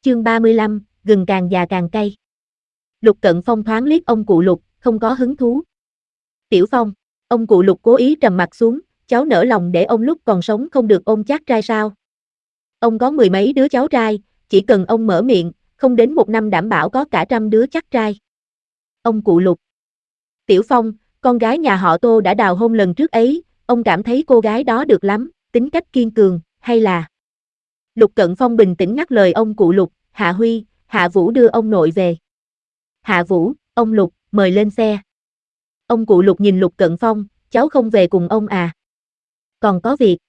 Chương 35, gừng càng già càng cay. Lục Cận Phong thoáng liếc ông cụ Lục, không có hứng thú. Tiểu Phong, ông cụ Lục cố ý trầm mặt xuống, cháu nỡ lòng để ông lúc còn sống không được ôm chác trai sao? Ông có mười mấy đứa cháu trai, chỉ cần ông mở miệng, không đến một năm đảm bảo có cả 100 đứa chác trai. Ông cụ Lục. Tiểu Phong, con gái nhà họ Tô đã đào hôn lần trước ấy, ông cảm thấy cô gái đó được lắm, tính cách kiên cường, hay là... Lục Cận Phong bình tĩnh ngắt lời ông cụ Lục, Hạ Huy, Hạ Vũ đưa ông nội về. Hạ Vũ, ông Lục, mời lên xe. Ông cụ Lục nhìn Lục Cận Phong, cháu không về cùng ông à? Còn có việc.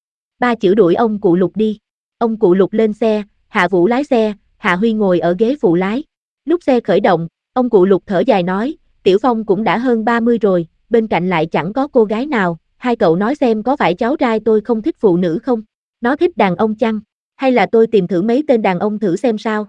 Ba chữ đuổi ông cụ Lục đi. Ông cụ Lục lên xe, Hạ Vũ lái xe, Hạ Huy ngồi ở ghế phụ lái. Lúc xe khởi động, ông cụ Lục thở dài nói, Tiểu Phong cũng đã hơn 30 rồi, bên cạnh lại chẳng có cô gái nào, hai cậu nói xem có phải cháu trai tôi không thích phụ nữ không? Nó thích đàn ông chăng? Hay là tôi tìm thử mấy tên đàn ông thử xem sao?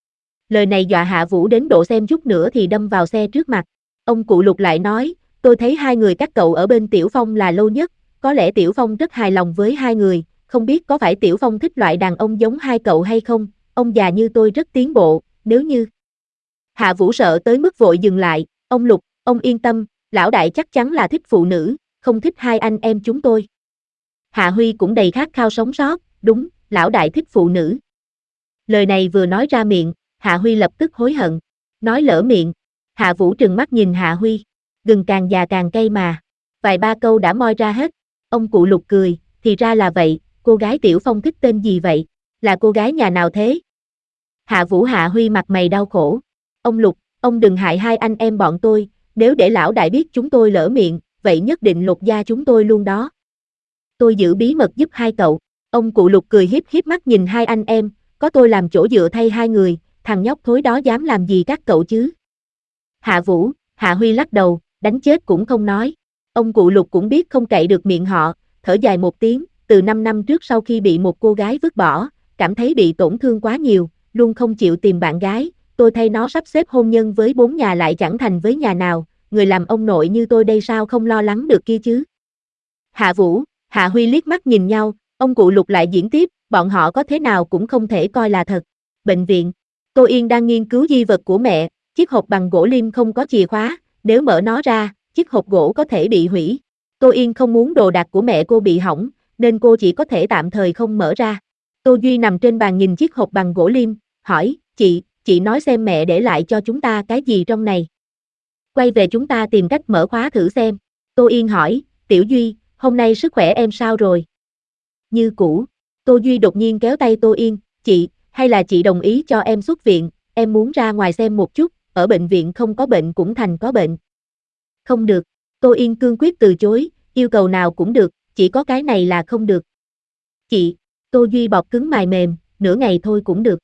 Lời này dọa Hạ Vũ đến độ xem chút nữa thì đâm vào xe trước mặt. Ông cụ Lục lại nói, tôi thấy hai người các cậu ở bên Tiểu Phong là lâu nhất, có lẽ Tiểu Phong rất hài lòng với hai người, không biết có phải Tiểu Phong thích loại đàn ông giống hai cậu hay không, ông già như tôi rất tiến bộ, nếu như... Hạ Vũ sợ tới mức vội dừng lại, ông Lục, ông yên tâm, lão đại chắc chắn là thích phụ nữ, không thích hai anh em chúng tôi. Hạ Huy cũng đầy khát khao sống sót, đúng, lão đại thích phụ nữ. Lời này vừa nói ra miệng, Hạ Huy lập tức hối hận, nói lỡ miệng. Hạ Vũ trừng mắt nhìn Hạ Huy, gừng càng già càng cay mà, vài ba câu đã moi ra hết. Ông cụ Lục cười, thì ra là vậy, cô gái Tiểu Phong thích tên gì vậy, là cô gái nhà nào thế? Hạ Vũ Hạ Huy mặt mày đau khổ, ông Lục, ông đừng hại hai anh em bọn tôi, nếu để lão đại biết chúng tôi lỡ miệng, vậy nhất định lột da chúng tôi luôn đó. Tôi giữ bí mật giúp hai cậu. Ông cụ Lục cười hiếp hiếp mắt nhìn hai anh em, có tôi làm chỗ dựa thay hai người, thằng nhóc thối đó dám làm gì các cậu chứ? Hạ Vũ, Hạ Huy lắc đầu, đánh chết cũng không nói. Ông cụ Lục cũng biết không cậy được miệng họ, thở dài một tiếng, từ 5 năm trước sau khi bị một cô gái vứt bỏ, cảm thấy bị tổn thương quá nhiều, luôn không chịu tìm bạn gái, tôi thay nó sắp xếp hôn nhân với 4 nhà lại chẳng thành với nhà nào, người làm ông nội như tôi đây sao không lo lắng được kia chứ? Hạ Vũ, Hạ Huy liếc mắt nhìn nhau, ông cụ Lục lại diễn tiếp, bọn họ có thế nào cũng không thể coi là thật. Bệnh viện, Tô Yên đang nghiên cứu di vật của mẹ, chiếc hộp bằng gỗ lim không có chìa khóa, nếu mở nó ra, chiếc hộp gỗ có thể bị hủy. Tô Yên không muốn đồ đạc của mẹ cô bị hỏng, nên cô chỉ có thể tạm thời không mở ra. Tô Duy nằm trên bàn nhìn chiếc hộp bằng gỗ lim, hỏi, chị nói xem mẹ để lại cho chúng ta cái gì trong này. Quay về chúng ta tìm cách mở khóa thử xem. Tô Yên hỏi, Tiểu Duy, hôm nay sức khỏe em sao rồi? Như cũ. Tô Duy đột nhiên kéo tay Tô Yên, chị, hay là chị đồng ý cho em xuất viện, em muốn ra ngoài xem một chút, ở bệnh viện không có bệnh cũng thành có bệnh. Không được, Tô Yên cương quyết từ chối, yêu cầu nào cũng được, chỉ có cái này là không được. Chị, Tô Duy bọt cứng mài mềm, nửa ngày thôi cũng được.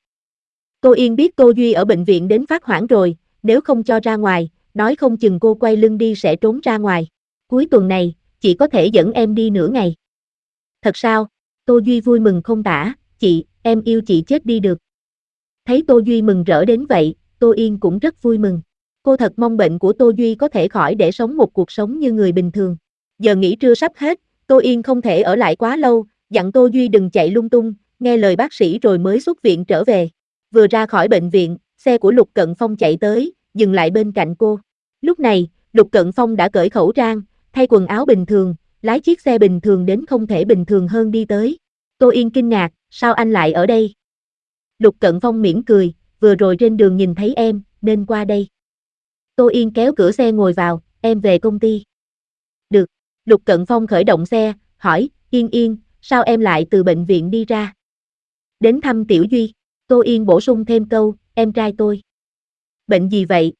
Tô Yên biết Tô Duy ở bệnh viện đến phát hoảng rồi, nếu không cho ra ngoài, nói không chừng cô quay lưng đi sẽ trốn ra ngoài. Cuối tuần này, chị có thể dẫn em đi nửa ngày. Thật sao? Tô Duy vui mừng không tả, chị, em yêu chị chết đi được. Thấy Tô Duy mừng rỡ đến vậy, Tô Yên cũng rất vui mừng. Cô thật mong bệnh của Tô Duy có thể khỏi để sống một cuộc sống như người bình thường. Giờ nghỉ trưa sắp hết, Tô Yên không thể ở lại quá lâu, dặn Tô Duy đừng chạy lung tung, nghe lời bác sĩ rồi mới xuất viện trở về. Vừa ra khỏi bệnh viện, xe của Lục Cận Phong chạy tới, dừng lại bên cạnh cô. Lúc này, Lục Cận Phong đã cởi khẩu trang, thay quần áo bình thường, lái chiếc xe bình thường đến không thể bình thường hơn đi tới. Tô Yên kinh ngạc, sao anh lại ở đây? Lục Cận Phong mỉm cười, vừa rồi trên đường nhìn thấy em, nên qua đây. Tô Yên kéo cửa xe ngồi vào, em về công ty. Được, Lục Cận Phong khởi động xe, hỏi, Yên, sao em lại từ bệnh viện đi ra? Đến thăm Tiểu Duy, Tô Yên bổ sung thêm câu, em trai tôi. Bệnh gì vậy?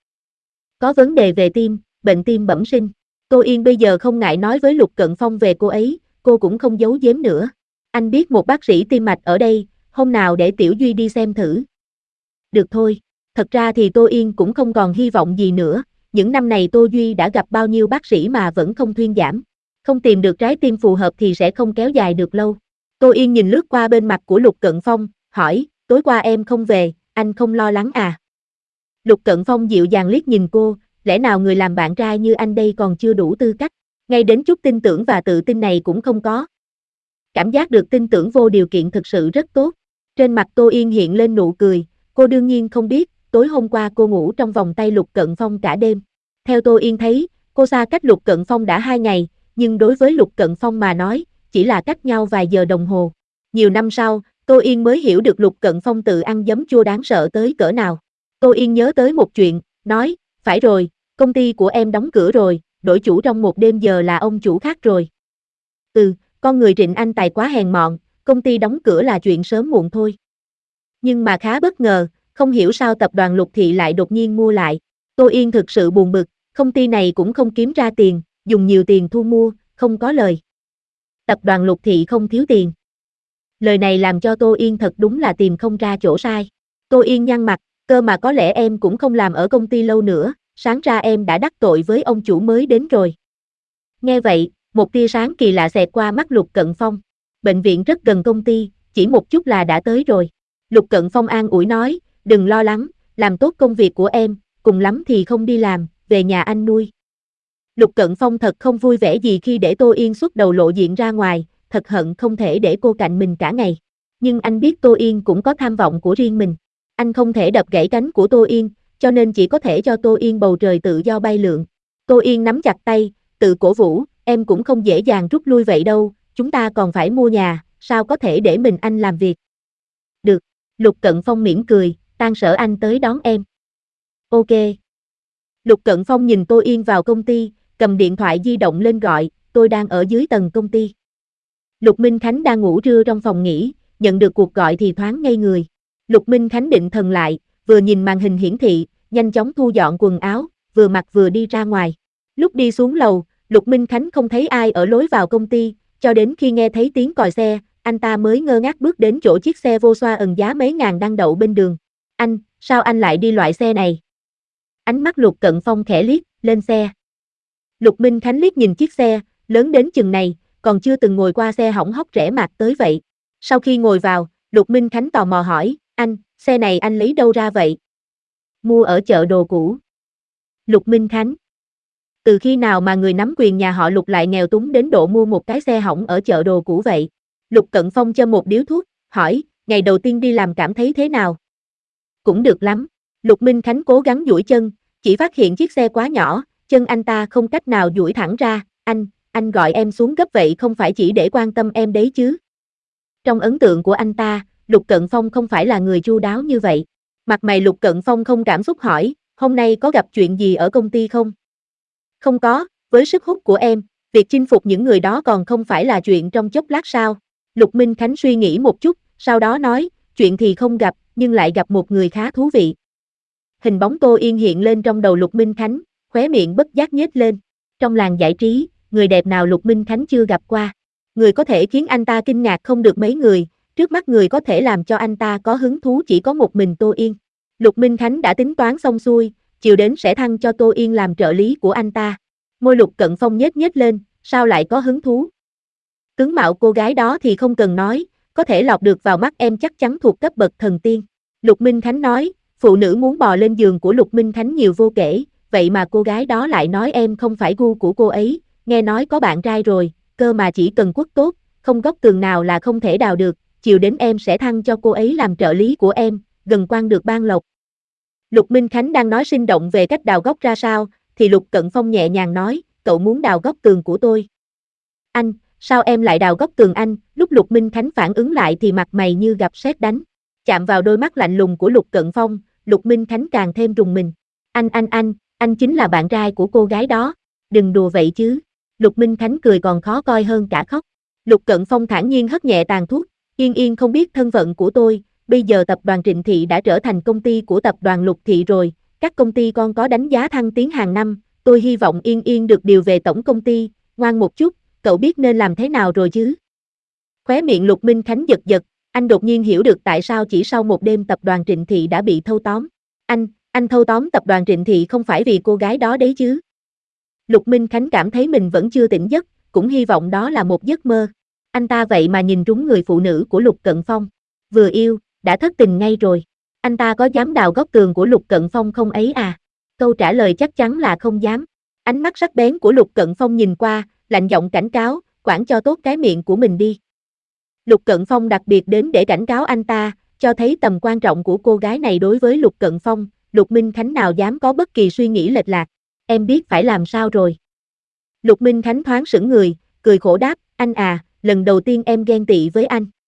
Có vấn đề về tim, bệnh tim bẩm sinh. Tô Yên bây giờ không ngại nói với Lục Cận Phong về cô ấy, cô cũng không giấu giếm nữa. Anh biết một bác sĩ tim mạch ở đây, hôm nào để Tiểu Duy đi xem thử. Được thôi, thật ra thì Tô Yên cũng không còn hy vọng gì nữa, những năm này Tô Duy đã gặp bao nhiêu bác sĩ mà vẫn không thuyên giảm. Không tìm được trái tim phù hợp thì sẽ không kéo dài được lâu. Tô Yên nhìn lướt qua bên mặt của Lục Cận Phong, hỏi, tối qua em không về, anh không lo lắng à? Lục Cận Phong dịu dàng liếc nhìn cô, lẽ nào người làm bạn trai như anh đây còn chưa đủ tư cách, ngay đến chút tin tưởng và tự tin này cũng không có. Cảm giác được tin tưởng vô điều kiện thực sự rất tốt. Trên mặt Tô Yên hiện lên nụ cười, Cô đương nhiên không biết, tối hôm qua cô ngủ trong vòng tay Lục Cận Phong cả đêm. Theo Tô Yên thấy, cô xa cách Lục Cận Phong đã 2 ngày, nhưng đối với Lục Cận Phong mà nói, chỉ là cách nhau vài giờ đồng hồ. Nhiều năm sau, Tô Yên mới hiểu được Lục Cận Phong tự ăn giấm chua đáng sợ tới cỡ nào. Tô Yên nhớ tới một chuyện, nói, phải rồi, công ty của em đóng cửa rồi, đổi chủ trong một đêm giờ là ông chủ khác rồi. Con người Trịnh Anh Tài quá hèn mọn, công ty đóng cửa là chuyện sớm muộn thôi. Nhưng mà khá bất ngờ, không hiểu sao tập đoàn Lục Thị lại đột nhiên mua lại. Tô Yên thực sự buồn bực, công ty này cũng không kiếm ra tiền, dùng nhiều tiền thu mua, không có lời. Tập đoàn Lục Thị không thiếu tiền. Lời này làm cho Tô Yên thật đúng là tìm không ra chỗ sai. Tô Yên nhăn mặt, cơ mà có lẽ em cũng không làm ở công ty lâu nữa, sáng ra em đã đắc tội với ông chủ mới đến rồi. Nghe vậy, một tia sáng kỳ lạ xẹt qua mắt Lục Cận Phong. Bệnh viện rất gần công ty, chỉ một chút là đã tới rồi. Lục Cận Phong an ủi nói, đừng lo lắng, làm tốt công việc của em, cùng lắm thì không đi làm, về nhà anh nuôi. Lục Cận Phong thật không vui vẻ gì khi để Tô Yên xuất đầu lộ diện ra ngoài, thật hận không thể để cô cạnh mình cả ngày. Nhưng anh biết Tô Yên cũng có tham vọng của riêng mình. Anh không thể đập gãy cánh của Tô Yên, cho nên chỉ có thể cho Tô Yên bầu trời tự do bay lượn. Tô Yên nắm chặt tay, tự cổ vũ, em cũng không dễ dàng rút lui vậy đâu, chúng ta còn phải mua nhà, sao có thể để mình anh làm việc. Được, Lục Cận Phong mỉm cười, tan sở anh tới đón em. Ok. Lục Cận Phong nhìn Tô Yên vào công ty, cầm điện thoại di động lên gọi, tôi đang ở dưới tầng công ty. Lục Minh Khánh đang ngủ trưa trong phòng nghỉ, nhận được cuộc gọi thì thoáng ngây người. Lục Minh Khánh định thần lại, vừa nhìn màn hình hiển thị, nhanh chóng thu dọn quần áo, vừa mặc vừa đi ra ngoài. Lúc đi xuống lầu, Lục Minh Khánh không thấy ai ở lối vào công ty, cho đến khi nghe thấy tiếng còi xe, anh ta mới ngơ ngác bước đến chỗ chiếc xe vô xoa ẩn giá mấy ngàn đang đậu bên đường. Anh, sao anh lại đi loại xe này? Ánh mắt Lục Cận Phong khẽ liếc, lên xe. Lục Minh Khánh liếc nhìn chiếc xe, lớn đến chừng này, còn chưa từng ngồi qua xe hỏng hóc rẻ mạt tới vậy. Sau khi ngồi vào, Lục Minh Khánh tò mò hỏi, anh, xe này anh lấy đâu ra vậy? Mua ở chợ đồ cũ. Lục Minh Khánh. Từ khi nào mà người nắm quyền nhà họ Lục lại nghèo túng đến độ mua một cái xe hỏng ở chợ đồ cũ vậy? Lục Cận Phong châm một điếu thuốc, hỏi, ngày đầu tiên đi làm cảm thấy thế nào? Cũng được lắm. Lục Minh Khánh cố gắng duỗi chân, chỉ phát hiện chiếc xe quá nhỏ, chân anh ta không cách nào duỗi thẳng ra, anh gọi em xuống gấp vậy không phải chỉ để quan tâm em đấy chứ. Trong ấn tượng của anh ta, Lục Cận Phong không phải là người chu đáo như vậy. Mặt mày Lục Cận Phong không cảm xúc hỏi, hôm nay có gặp chuyện gì ở công ty không? Không có, với sức hút của em, việc chinh phục những người đó còn không phải là chuyện trong chốc lát sao? Lục Minh Khánh suy nghĩ một chút, sau đó nói, chuyện thì không gặp, nhưng lại gặp một người khá thú vị. Hình bóng Tô Yên hiện lên trong đầu Lục Minh Khánh, khóe miệng bất giác nhếch lên. Trong làng giải trí, người đẹp nào Lục Minh Khánh chưa gặp qua. Người có thể khiến anh ta kinh ngạc không được mấy người, trước mắt người có thể làm cho anh ta có hứng thú chỉ có một mình Tô Yên. Lục Minh Khánh đã tính toán xong xuôi, chiều đến sẽ thăng cho Tô Yên làm trợ lý của anh ta. Môi Lục Cận Phong nhếch nhếch lên, sao lại có hứng thú? Tướng mạo cô gái đó thì không cần nói, có thể lọt được vào mắt em chắc chắn thuộc cấp bậc thần tiên. Lục Minh Khánh nói, phụ nữ muốn bò lên giường của Lục Minh Khánh nhiều vô kể, vậy mà cô gái đó lại nói em không phải gu của cô ấy, nghe nói có bạn trai rồi, cơ mà chỉ cần quốc tốt, không góc tường nào là không thể đào được, chiều đến em sẽ thăng cho cô ấy làm trợ lý của em, gần quan được ban lộc. Lục Minh Khánh đang nói sinh động về cách đào góc ra sao, thì Lục Cận Phong nhẹ nhàng nói, cậu muốn đào góc tường của tôi. Anh, sao em lại đào góc tường anh? Lúc Lục Minh Khánh phản ứng lại thì mặt mày như gặp sét đánh. Chạm vào đôi mắt lạnh lùng của Lục Cận Phong, Lục Minh Khánh càng thêm rùng mình. Anh chính là bạn trai của cô gái đó. Đừng đùa vậy chứ. Lục Minh Khánh cười còn khó coi hơn cả khóc. Lục Cận Phong thản nhiên hất nhẹ tàn thuốc. Yên không biết thân phận của tôi, bây giờ tập đoàn Trịnh Thị đã trở thành công ty của tập đoàn Lục Thị rồi. Các công ty con có đánh giá thăng tiến hàng năm, tôi hy vọng Yên được điều về tổng công ty, ngoan một chút, cậu biết nên làm thế nào rồi chứ? Khóe miệng Lục Minh Khánh giật giật, anh đột nhiên hiểu được tại sao chỉ sau một đêm tập đoàn Trịnh Thị đã bị thâu tóm. Anh thâu tóm tập đoàn Trịnh Thị không phải vì cô gái đó đấy chứ? Lục Minh Khánh cảm thấy mình vẫn chưa tỉnh giấc, cũng hy vọng đó là một giấc mơ. Anh ta vậy mà nhìn trúng người phụ nữ của Lục Cận Phong. Vừa yêu, đã thất tình ngay rồi. Anh ta có dám đào góc tường của Lục Cận Phong không ấy à? Câu trả lời chắc chắn là không dám. Ánh mắt sắc bén của Lục Cận Phong nhìn qua, lạnh giọng cảnh cáo, quản cho tốt cái miệng của mình đi. Lục Cận Phong đặc biệt đến để cảnh cáo anh ta, cho thấy tầm quan trọng của cô gái này đối với Lục Cận Phong, Lục Minh Khánh nào dám có bất kỳ suy nghĩ lệch lạc. Em biết phải làm sao rồi. Lục Minh Khánh thoáng sững người, cười khổ đáp, anh à, lần đầu tiên em ghen tị với anh.